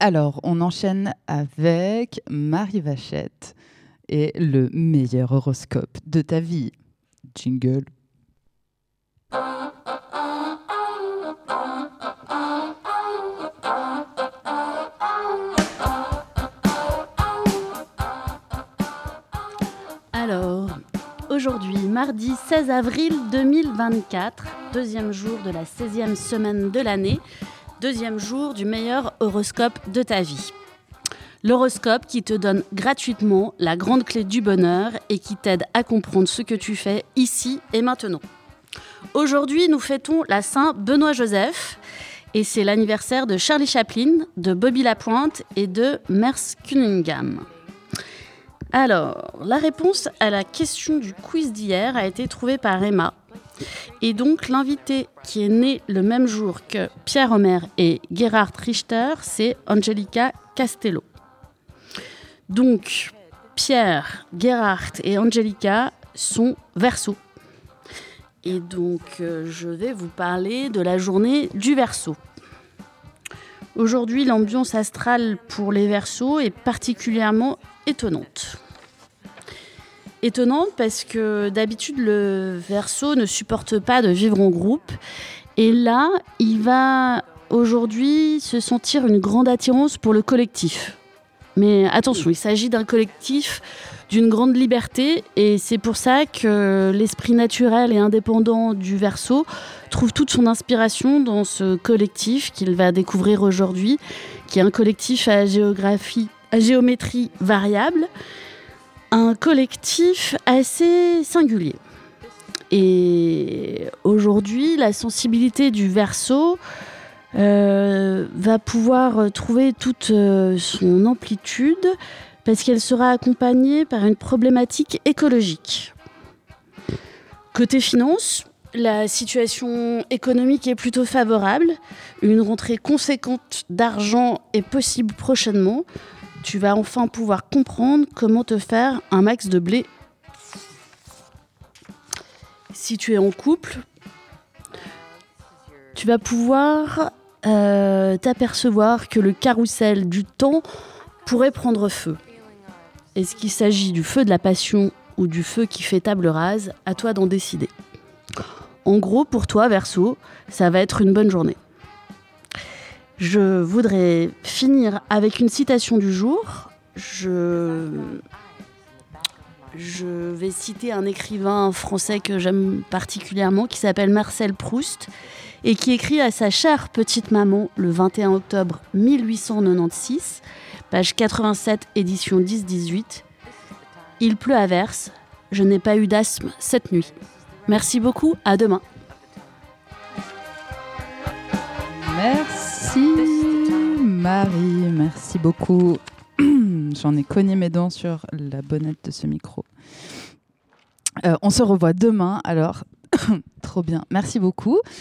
Alors, on enchaîne avec Marie Vachette et le meilleur horoscope de ta vie. Jingle. Alors, aujourd'hui, mardi 16 avril 2024, deuxième jour de la 16e semaine de l'année, deuxième jour du meilleur horoscope de ta vie. L'horoscope qui te donne gratuitement la grande clé du bonheur et qui t'aide à comprendre ce que tu fais ici et maintenant. Aujourd'hui, nous fêtons la Saint-Benoît-Joseph et c'est l'anniversaire de Charlie Chaplin, de Bobby Lapointe et de Merce Cunningham. Alors, la réponse à la question du quiz d'hier a été trouvée par Emma. Et donc, l'invité qui est né le même jour que Pierre Homer et Gerhard Richter, c'est Angelica Castello. Donc, Pierre, Gerhard et Angelica sont Verseaux. Et donc, je vais vous parler de la journée du Verseau. Aujourd'hui, l'ambiance astrale pour les Verseaux est particulièrement étonnante. Étonnante parce que d'habitude, le Verseau ne supporte pas de vivre en groupe. Et là, il va aujourd'hui se sentir une grande attirance pour le collectif. Mais attention, il s'agit d'un collectif d'une grande liberté et c'est pour ça que l'esprit naturel et indépendant du Verseau trouve toute son inspiration dans ce collectif qu'il va découvrir aujourd'hui, qui est un collectif à géométrie variable, un collectif assez singulier. Et aujourd'hui, la sensibilité du Verseau va pouvoir trouver toute son amplitude parce qu'elle sera accompagnée par une problématique écologique. Côté finance, la situation économique est plutôt favorable. Une rentrée conséquente d'argent est possible prochainement. Tu vas enfin pouvoir comprendre comment te faire un max de blé. Si tu es en couple, tu vas pouvoir t'apercevoir que le carrousel du temps pourrait prendre feu. Est-ce qu'il s'agit du feu de la passion ou du feu qui fait table rase? À toi d'en décider. En gros, pour toi, Verseau, ça va être une bonne journée. Je voudrais finir avec une citation du jour. Je vais citer un écrivain français que j'aime particulièrement, qui s'appelle Marcel Proust, et qui écrit à sa chère petite maman le 21 octobre 1896, page 87, édition 10-18. « Il pleut à verse, je n'ai pas eu d'asthme cette nuit. » Merci beaucoup, à demain. Merci Marie, merci beaucoup. J'en ai cogné mes dents sur la bonnette de ce micro. On se revoit demain, alors trop bien, merci beaucoup.